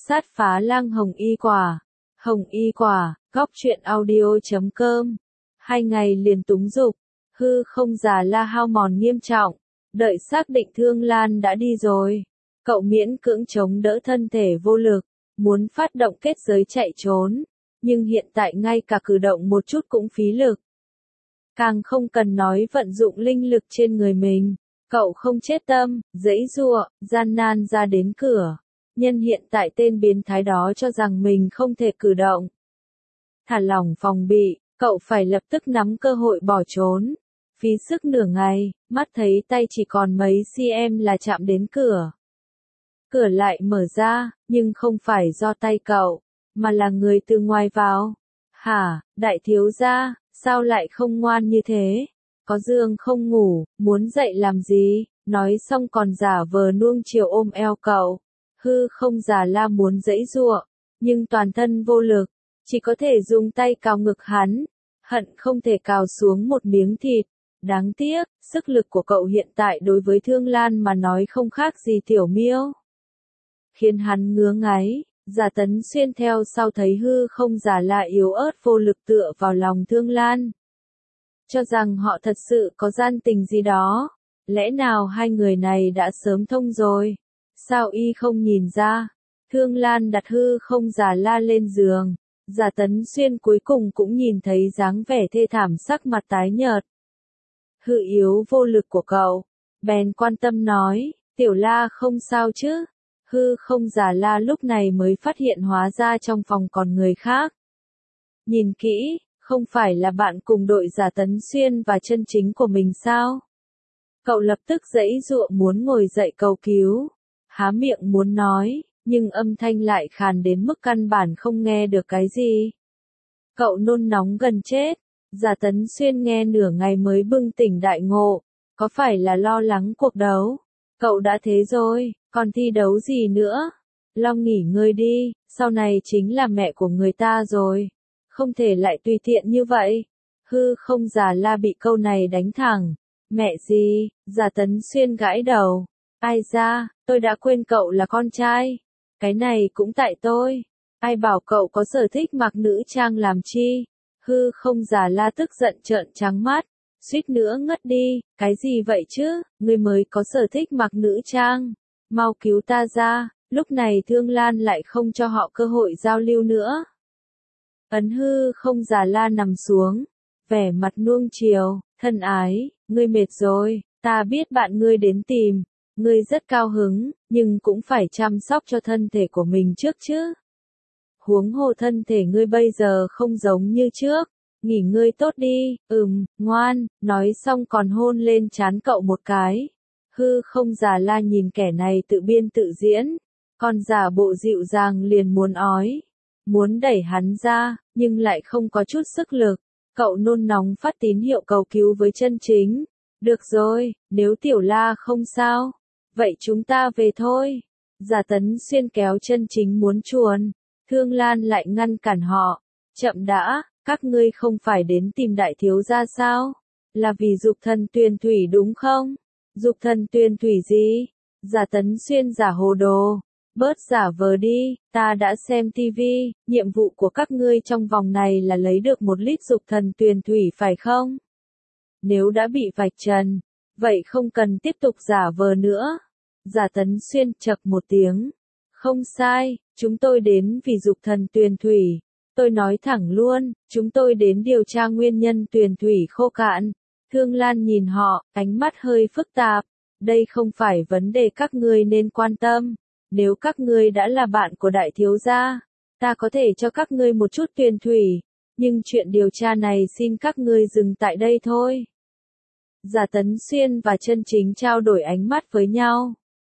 Sát phá lang hồng y quả. Hồng y quả, góc truyện audio.com. 2 ngày liền túng dục, hư không già la hao mòn nghiêm trọng. Đợi xác định Thương Lan đã đi rồi, cậu miễn cưỡng chống đỡ thân thể vô lực, muốn phát động kết giới chạy trốn, nhưng hiện tại ngay cả cử động một chút cũng phí lực. Càng không cần nói vận dụng linh lực trên người mình, cậu không chết tâm, giãy giụa, gian nan ra đến cửa. Nhân hiện tại tên biến thái đó cho rằng mình không thể cử động. Thả lỏng phòng bị, cậu phải lập tức nắm cơ hội bỏ trốn. Phí sức nửa ngày, mắt thấy tay chỉ còn mấy cm là chạm đến cửa. Cửa lại mở ra, nhưng không phải do tay cậu, mà là người từ ngoài vào. Hả, đại thiếu gia, sao lại không ngoan như thế? Có giường không ngủ, muốn dậy làm gì? Nói xong còn giả vờ nuông chiều ôm eo cậu. Hư không già la muốn giãy giụa, nhưng toàn thân vô lực, chỉ có thể dùng tay cào ngực hắn, hận không thể cào xuống một miếng thịt. Đáng tiếc, sức lực của cậu hiện tại đối với Thương Lan mà nói không khác gì tiểu miêu. Khiến hắn ngứa ngáy, Giả Tấn Xuyên theo sau thấy hư không già la yếu ớt vô lực tựa vào lòng Thương Lan. Cho rằng họ thật sự có gian tình gì đó, lẽ nào hai người này đã sớm thông rồi? Sao y không nhìn ra? Thương Lan đặt hư không già la lên giường. Giả Tấn Xuyên cuối cùng cũng nhìn thấy dáng vẻ thê thảm sắc mặt tái nhợt. Hư yếu vô lực của cậu. Bèn quan tâm nói, tiểu la không sao chứ? Hư không già la lúc này mới phát hiện hóa ra trong phòng còn người khác. Nhìn kỹ, không phải là bạn cùng đội Giả Tấn Xuyên và chân chính của mình sao? Cậu lập tức giãy giụa muốn ngồi dậy cầu cứu. Há miệng muốn nói, nhưng âm thanh lại khàn đến mức căn bản không nghe được cái gì. Cậu nôn nóng gần chết. Giả Tấn Xuyên nghe nửa ngày mới bừng tỉnh đại ngộ. Có phải là lo lắng cuộc đấu? Cậu đã thế rồi, còn thi đấu gì nữa? Lo nghỉ ngơi đi, sau này chính là mẹ của người ta rồi. Không thể lại tùy tiện như vậy. Hư không già la bị câu này đánh thẳng. Mẹ gì? Giả Tấn Xuyên gãi đầu. Ai ra, tôi đã quên cậu là con trai. Cái này cũng tại tôi. Ai bảo cậu có sở thích mặc nữ trang làm chi? Hư không già la tức giận trợn trắng mắt, suýt nữa ngất đi. Cái gì vậy chứ? Ngươi mới có sở thích mặc nữ trang. Mau cứu ta ra. Lúc này Thương Lan lại không cho họ cơ hội giao lưu nữa. Ấn hư không già la nằm xuống, vẻ mặt nuông chiều. Thân ái, ngươi mệt rồi, ta biết bạn ngươi đến tìm. Ngươi rất cao hứng, nhưng cũng phải chăm sóc cho thân thể của mình trước chứ. Huống hồ thân thể ngươi bây giờ không giống như trước. Nghỉ ngơi tốt đi, ngoan, nói xong còn hôn lên trán cậu một cái. Hư không già la nhìn kẻ này tự biên tự diễn, còn giả bộ dịu dàng liền muốn ói. Muốn đẩy hắn ra, nhưng lại không có chút sức lực. Cậu nôn nóng phát tín hiệu cầu cứu với chân chính. Được rồi, nếu tiểu la không sao, vậy chúng ta về thôi. Giả Tấn Xuyên kéo chân chính muốn chuồn. Thương Lan lại ngăn cản họ. Chậm đã, các ngươi không phải đến tìm đại thiếu gia sao? Là vì dục thần tuyền thủy đúng không? Dục thần tuyền thủy gì? Giả Tấn Xuyên giả hồ đồ. Bớt giả vờ đi, ta đã xem tivi, nhiệm vụ của các ngươi trong vòng này là lấy được 1 lít dục thần tuyền thủy phải không? Nếu đã bị vạch trần, vậy không cần tiếp tục giả vờ nữa. Giả Tấn Xuyên chậc một tiếng. Không sai, chúng tôi đến vì dục thần tuyền thủy. Tôi nói thẳng luôn, chúng tôi đến điều tra nguyên nhân tuyền thủy khô cạn. Thương Lan nhìn họ, ánh mắt hơi phức tạp. Đây không phải vấn đề các ngươi nên quan tâm. Nếu các ngươi đã là bạn của đại thiếu gia, ta có thể cho các ngươi một chút tuyền thủy. Nhưng chuyện điều tra này xin các ngươi dừng tại đây thôi. Giả Tấn Xuyên và chân chính trao đổi ánh mắt với nhau.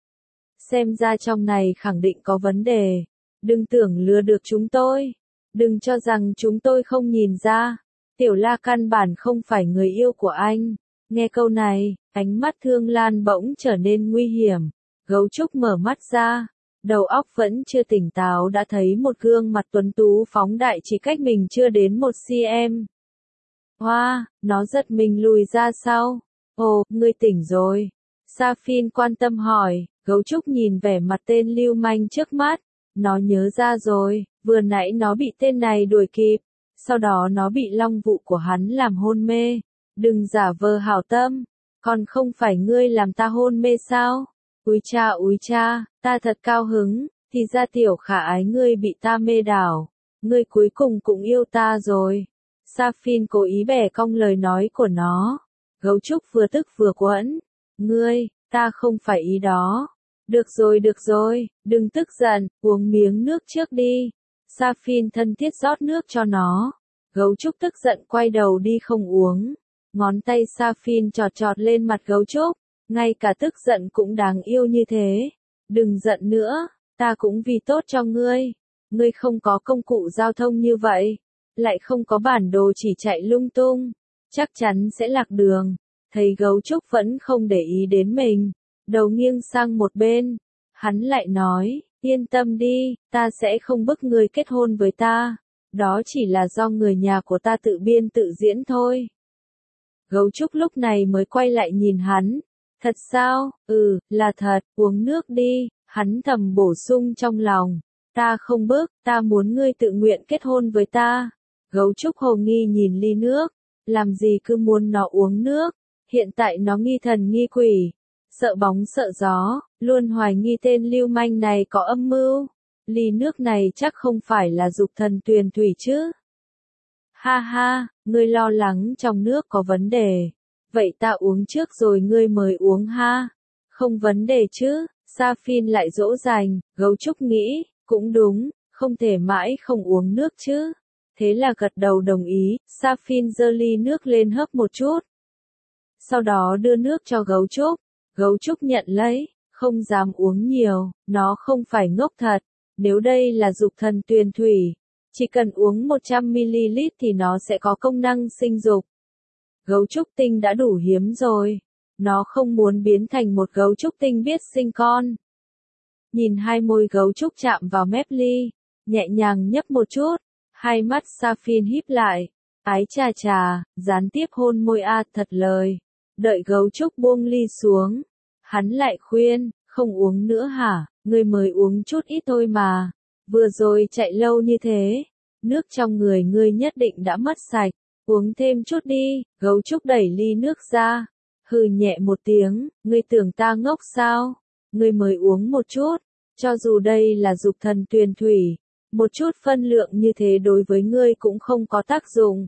Xem ra trong này khẳng định có vấn đề. Đừng tưởng lừa được chúng tôi. Đừng cho rằng chúng tôi không nhìn ra. Tiểu la căn bản không phải người yêu của anh. Nghe câu này, ánh mắt Thương Lan bỗng trở nên nguy hiểm. Gấu trúc mở mắt ra. Đầu óc vẫn chưa tỉnh táo đã thấy một gương mặt tuấn tú phóng đại chỉ cách mình chưa đến 1 cm. Hoa, nó giật mình lùi ra sau. Ồ, ngươi tỉnh rồi. Sa Phin quan tâm hỏi. Gấu trúc nhìn vẻ mặt tên lưu manh trước mắt. Nó nhớ ra rồi, vừa nãy nó bị tên này đuổi kịp, sau đó nó bị long vụ của hắn làm hôn mê. Đừng giả vờ hảo tâm, còn không phải ngươi làm ta hôn mê sao? Úi cha, ta thật cao hứng, thì ra tiểu khả ái ngươi bị ta mê đảo, ngươi cuối cùng cũng yêu ta rồi. Sapphire cố ý bẻ cong lời nói của nó. Gấu trúc vừa tức vừa quẫn. Ngươi, ta không phải ý đó. Được rồi, đừng tức giận, uống miếng nước trước đi. Sapphire thân thiết rót nước cho nó. Gấu trúc tức giận quay đầu đi không uống. Ngón tay Sapphire chọt chọt lên mặt gấu trúc. Ngay cả tức giận cũng đáng yêu như thế. Đừng giận nữa, ta cũng vì tốt cho ngươi. Ngươi không có công cụ giao thông như vậy. Lại không có bản đồ chỉ chạy lung tung. Chắc chắn sẽ lạc đường. Thấy gấu trúc vẫn không để ý đến mình. Đầu nghiêng sang một bên. Hắn lại nói, yên tâm đi, ta sẽ không bức ngươi kết hôn với ta. Đó chỉ là do người nhà của ta tự biên tự diễn thôi. Gấu trúc lúc này mới quay lại nhìn hắn. Thật sao? Ừ, là thật, uống nước đi. Hắn thầm bổ sung trong lòng. Ta không bức, ta muốn ngươi tự nguyện kết hôn với ta. Gấu trúc hồ nghi nhìn ly nước. Làm gì cứ muốn nó uống nước. Hiện tại nó nghi thần nghi quỷ. Sợ bóng sợ gió, luôn hoài nghi tên lưu manh này có âm mưu. Ly nước này chắc không phải là dục thần tuyền thủy chứ. Ha ha, ngươi lo lắng trong nước có vấn đề. Vậy ta uống trước rồi ngươi mới uống ha. Không vấn đề chứ, Sapphire lại dỗ dành, gấu trúc nghĩ, cũng đúng, không thể mãi không uống nước chứ. Thế là gật đầu đồng ý, Sapphire giơ ly nước lên hớp một chút. Sau đó đưa nước cho gấu trúc. Gấu trúc nhận lấy, không dám uống nhiều, nó không phải ngốc thật. Nếu đây là dục thần tuyền thủy, chỉ cần uống 100ml thì nó sẽ có công năng sinh dục. Gấu trúc tinh đã đủ hiếm rồi. Nó không muốn biến thành một gấu trúc tinh biết sinh con. Nhìn hai môi gấu trúc chạm vào mép ly, nhẹ nhàng nhấp một chút, hai mắt Sapphire híp lại. Ái chà, gián tiếp hôn môi thật lời. Đợi gấu trúc buông ly xuống. Hắn lại khuyên, không uống nữa hả, ngươi mới uống chút ít thôi mà. Vừa rồi chạy lâu như thế, nước trong người ngươi nhất định đã mất sạch. Uống thêm chút đi, gấu trúc đẩy ly nước ra. Hừ nhẹ một tiếng, ngươi tưởng ta ngốc sao? Ngươi mới uống một chút, cho dù đây là dục thần tuyền thủy, một chút phân lượng như thế đối với ngươi cũng không có tác dụng.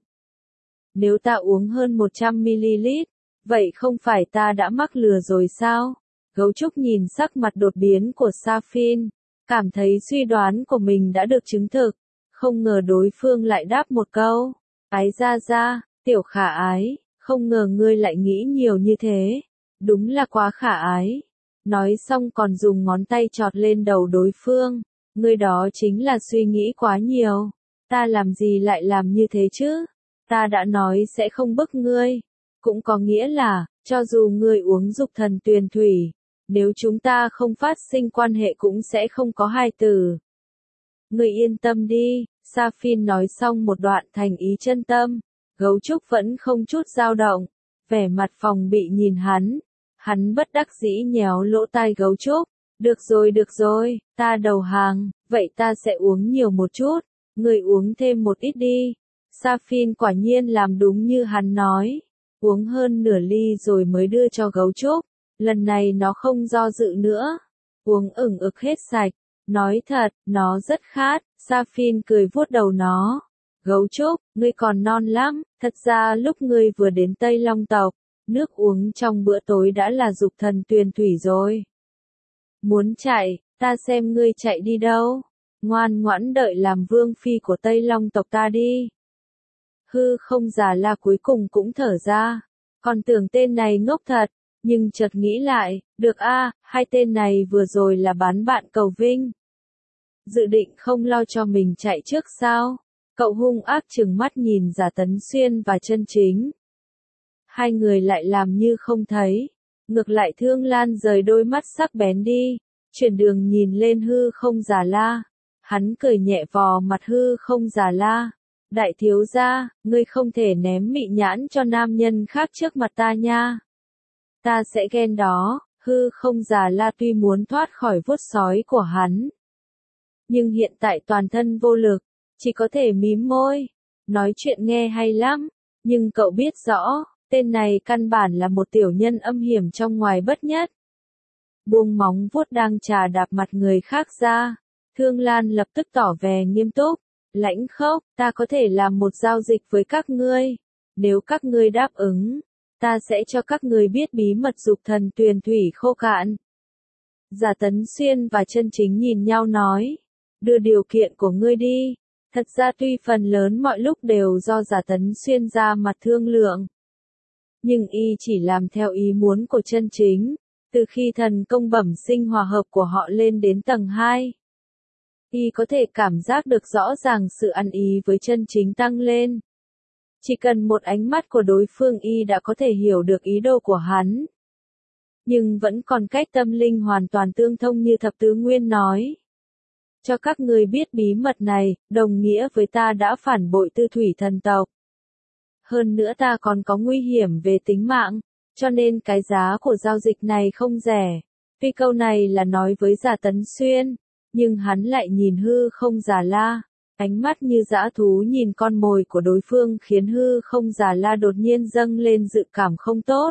Nếu ta uống hơn 100ml, vậy không phải ta đã mắc lừa rồi sao? Gấu trúc nhìn sắc mặt đột biến của Sapphire, cảm thấy suy đoán của mình đã được chứng thực, không ngờ đối phương lại đáp một câu. Ái ra, tiểu khả ái, không ngờ ngươi lại nghĩ nhiều như thế. Đúng là quá khả ái. Nói xong còn dùng ngón tay chọt lên đầu đối phương. Ngươi đó chính là suy nghĩ quá nhiều. Ta làm gì lại làm như thế chứ? Ta đã nói sẽ không bức ngươi. Cũng có nghĩa là, cho dù ngươi uống dục thần tuyền thủy, nếu chúng ta không phát sinh quan hệ cũng sẽ không có hài tử. Ngươi yên tâm đi, Sapphire nói xong một đoạn thành ý chân tâm. Gấu trúc vẫn không chút dao động, vẻ mặt phòng bị nhìn hắn. Hắn bất đắc dĩ nhéo lỗ tai gấu trúc. Được rồi, ta đầu hàng, vậy ta sẽ uống nhiều một chút. Ngươi uống thêm một ít đi. Sapphire quả nhiên làm đúng như hắn nói. Uống hơn nửa ly rồi mới đưa cho gấu trúc. Lần này nó không do dự nữa. Uống ửng ực hết sạch. Nói thật, nó rất khát. Sapphire cười vuốt đầu nó. Gấu trúc, ngươi còn non lắm. Thật ra lúc ngươi vừa đến Tây Long tộc, nước uống trong bữa tối đã là dục thần tuyền thủy rồi. Muốn chạy, ta xem ngươi chạy đi đâu. Ngoan ngoãn đợi làm vương phi của Tây Long tộc ta đi. Hư không già la cuối cùng cũng thở ra. Còn tưởng tên này ngốc thật, nhưng chợt nghĩ lại, được hai tên này vừa rồi là bán bạn cầu vinh. Dự định không lo cho mình chạy trước sao? Cậu hung ác trừng mắt nhìn Giả Tấn Xuyên và Chân Chính. Hai người lại làm như không thấy. Ngược lại Thương Lan rời đôi mắt sắc bén đi, chuyển đường nhìn lên hư không già la. Hắn cười nhẹ vò mặt hư không già la. Đại thiếu gia, ngươi không thể ném mị nhãn cho nam nhân khác trước mặt ta nha. Ta sẽ ghen đó. Hư không già la tuy muốn thoát khỏi vuốt sói của hắn, nhưng hiện tại toàn thân vô lực, chỉ có thể mím môi. Nói chuyện nghe hay lắm, nhưng cậu biết rõ, tên này căn bản là một tiểu nhân âm hiểm trong ngoài bất nhất. Buông móng vuốt đang chà đạp mặt người khác ra, Thương Lan lập tức tỏ vẻ nghiêm túc. Lãnh Khốc, ta có thể làm một giao dịch với các ngươi. Nếu các ngươi đáp ứng, ta sẽ cho các ngươi biết bí mật dục thần tuyền thủy khô cạn. Giả Tấn Xuyên và Chân Chính nhìn nhau nói, đưa điều kiện của ngươi đi. Thật ra tuy phần lớn mọi lúc đều do Giả Tấn Xuyên ra mặt thương lượng, nhưng y chỉ làm theo ý muốn của Chân Chính. Từ khi thần công bẩm sinh hòa hợp của họ lên đến tầng 2, y có thể cảm giác được rõ ràng sự ăn ý với Chân Chính tăng lên. Chỉ cần một ánh mắt của đối phương y đã có thể hiểu được ý đồ của hắn. Nhưng vẫn còn cách tâm linh hoàn toàn tương thông như Thập Tứ Nguyên nói. Cho các người biết bí mật này, đồng nghĩa với ta đã phản bội Tư Thủy thần tộc. Hơn nữa ta còn có nguy hiểm về tính mạng, cho nên cái giá của giao dịch này không rẻ. Tuy câu này là nói với Giả Tấn Xuyên, nhưng hắn lại nhìn Hư Không Già La. Ánh mắt như dã thú nhìn con mồi của đối phương khiến Hư Không Già La đột nhiên dâng lên dự cảm không tốt.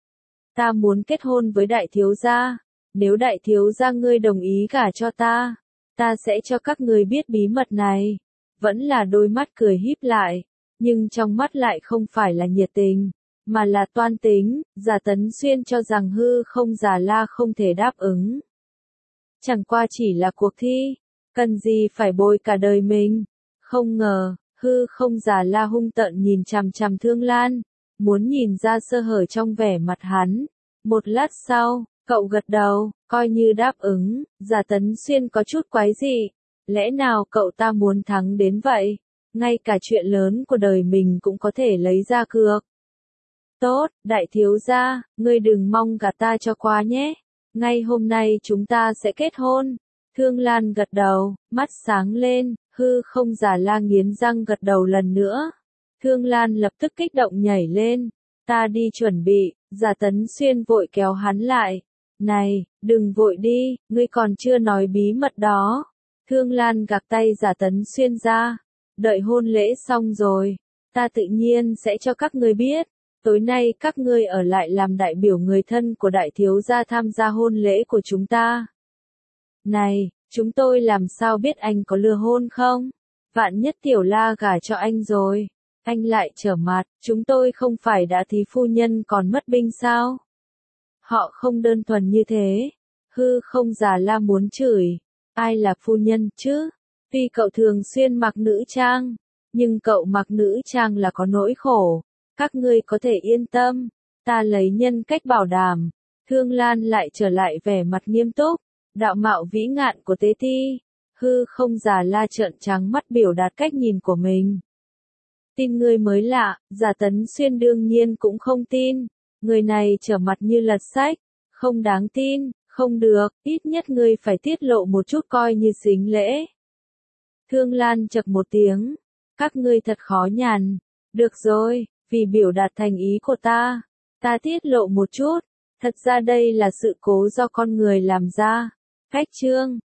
Ta muốn kết hôn với đại thiếu gia. Nếu đại thiếu gia ngươi đồng ý gả cho ta, ta sẽ cho các ngươi biết bí mật này. Vẫn là đôi mắt cười híp lại, nhưng trong mắt lại không phải là nhiệt tình, mà là toan tính. Giả Tấn Xuyên cho rằng Hư Không Già La không thể đáp ứng. Chẳng qua chỉ là cuộc thi, cần gì phải bồi cả đời mình. Không ngờ, Hư Không Già La hung tợn nhìn chằm chằm Thương Lan, muốn nhìn ra sơ hở trong vẻ mặt hắn. Một lát sau, cậu gật đầu, coi như đáp ứng. Giả Tấn Xuyên có chút quái dị. Lẽ nào cậu ta muốn thắng đến vậy? Ngay cả chuyện lớn của đời mình cũng có thể lấy ra cược. Tốt, đại thiếu gia, ngươi đừng mong gạt ta cho qua nhé. Ngay hôm nay chúng ta sẽ kết hôn. Thương Lan gật đầu, mắt sáng lên. Hư Không Già La nghiến răng gật đầu lần nữa. Thương Lan lập tức kích động nhảy lên. Ta đi chuẩn bị. Giả Tấn Xuyên vội kéo hắn lại. Này, đừng vội đi, ngươi còn chưa nói bí mật đó. Thương Lan gạt tay Giả Tấn Xuyên ra. Đợi hôn lễ xong rồi, ta tự nhiên sẽ cho các ngươi biết. Tối nay các ngươi ở lại làm đại biểu người thân của đại thiếu gia tham gia hôn lễ của chúng ta. Này, chúng tôi làm sao biết anh có lừa hôn không? Vạn nhất Tiểu La gả cho anh rồi, anh lại trở mặt, chúng tôi không phải đã thí phu nhân còn mất binh sao? Họ không đơn thuần như thế. Hư Không Già La muốn chửi, ai là phu nhân chứ? Tuy cậu thường xuyên mặc nữ trang, nhưng cậu mặc nữ trang là có nỗi khổ. Các ngươi có thể yên tâm, ta lấy nhân cách bảo đảm. Thương Lan lại trở lại vẻ mặt nghiêm túc, đạo mạo vĩ ngạn của Tế Ti. Hư Không Già La trợn trắng mắt biểu đạt cách nhìn của mình. Tin ngươi mới lạ, Giả Tấn Xuyên đương nhiên cũng không tin. Người này trở mặt như lật sách, không đáng tin, không được, ít nhất ngươi phải tiết lộ một chút coi như xính lễ. Thương Lan chậc một tiếng, các ngươi thật khó nhằn. Được rồi, vì biểu đạt thành ý của ta tiết lộ một chút. Thật ra đây là sự cố do con người làm ra. Khách trương,